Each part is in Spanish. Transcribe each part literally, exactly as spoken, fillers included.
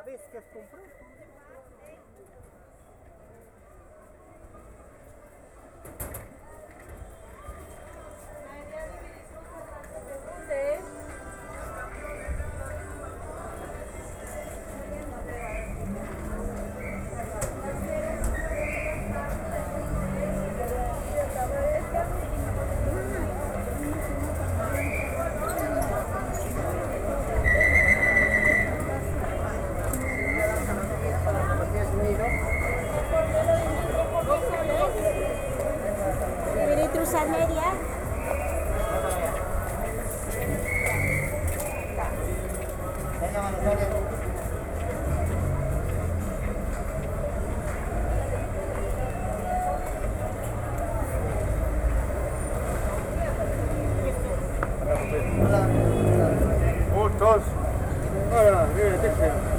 primera vez que has comprado. Muchos. Ahora, mire, te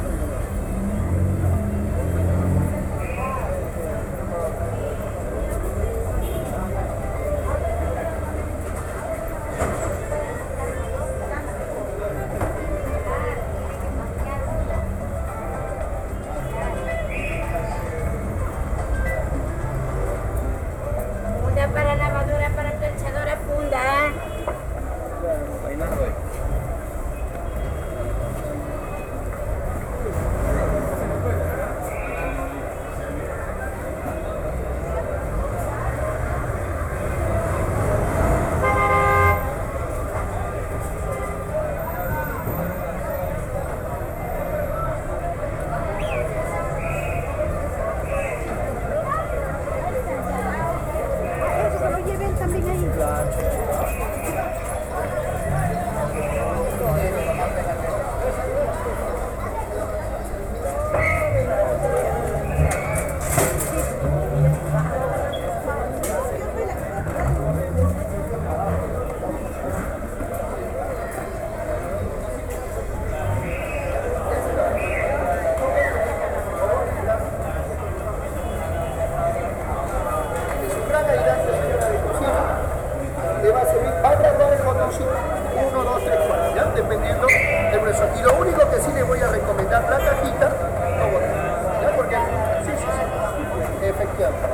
dependiendo del precio. Y lo único que sí les voy a recomendar, la cajita, no botar, ¿ya? Porque, sí, sí, sí, efectivamente.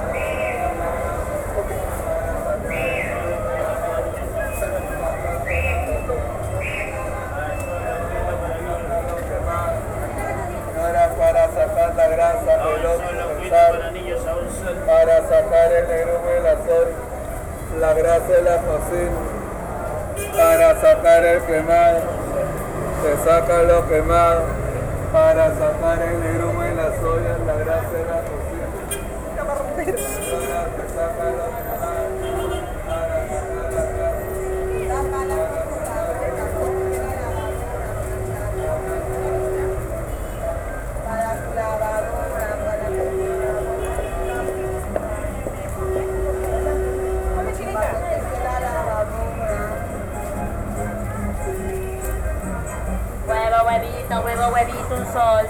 Ahora para sacar la grasa, para sacar el negrume, el azul, la grasa de la cocina. Para sacar el quemado, se saca lo quemado, para sacar el negrumo y la soya, la grasa de la cocina. Ahora se saca lo quemado, para sacar la grasa. Para su lavadora, para huevo, huevito, huevo, huevito, un sol.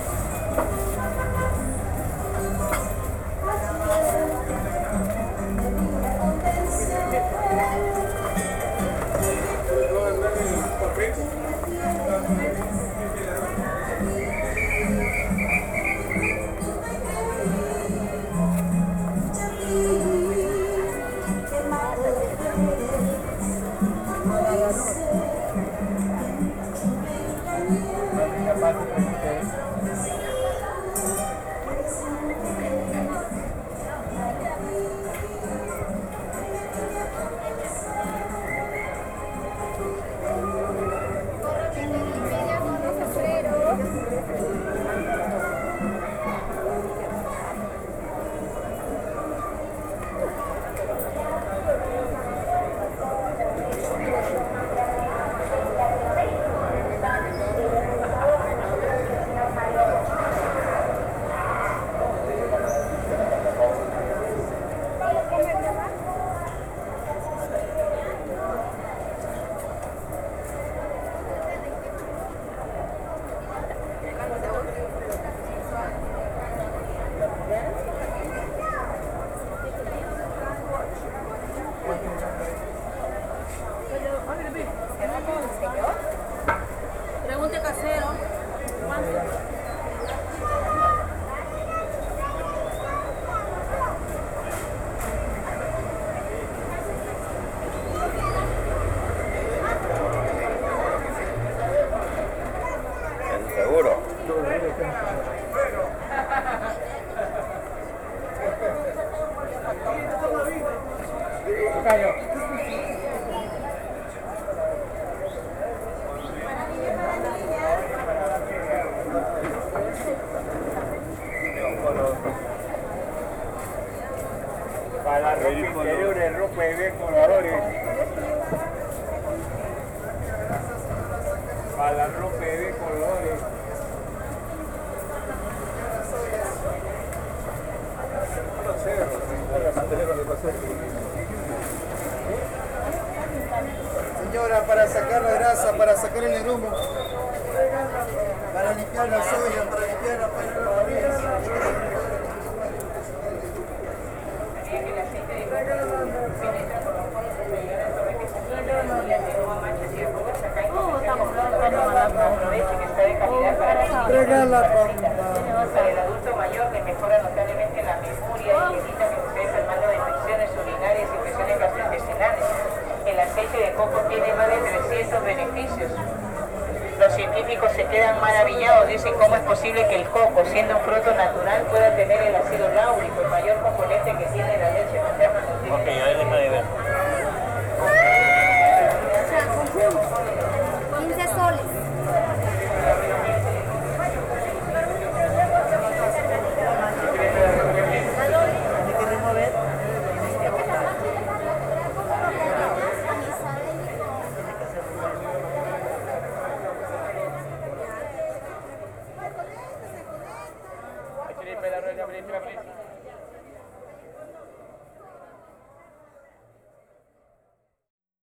Pregunte casero. Malandro Pérez Colores. Señora, para sacar la grasa, para sacar el erumo, para limpiar la soya, para limpiar la Entrega la bomba. Para el adulto mayor que mejora notablemente la memoria y evita que esté enfermando de infecciones urinarias y infecciones gastrointestinales. El aceite de coco tiene más de trescientos beneficios. Los científicos se quedan maravillados, dicen cómo es posible que el coco, siendo un fruto natural, pueda tener el ácido láurico, el mayor componente que tiene la leche materna. Ok, ahí deja de ver. quince soles. Hay que remover. Felipe, la rueda, Felipe, Felipe.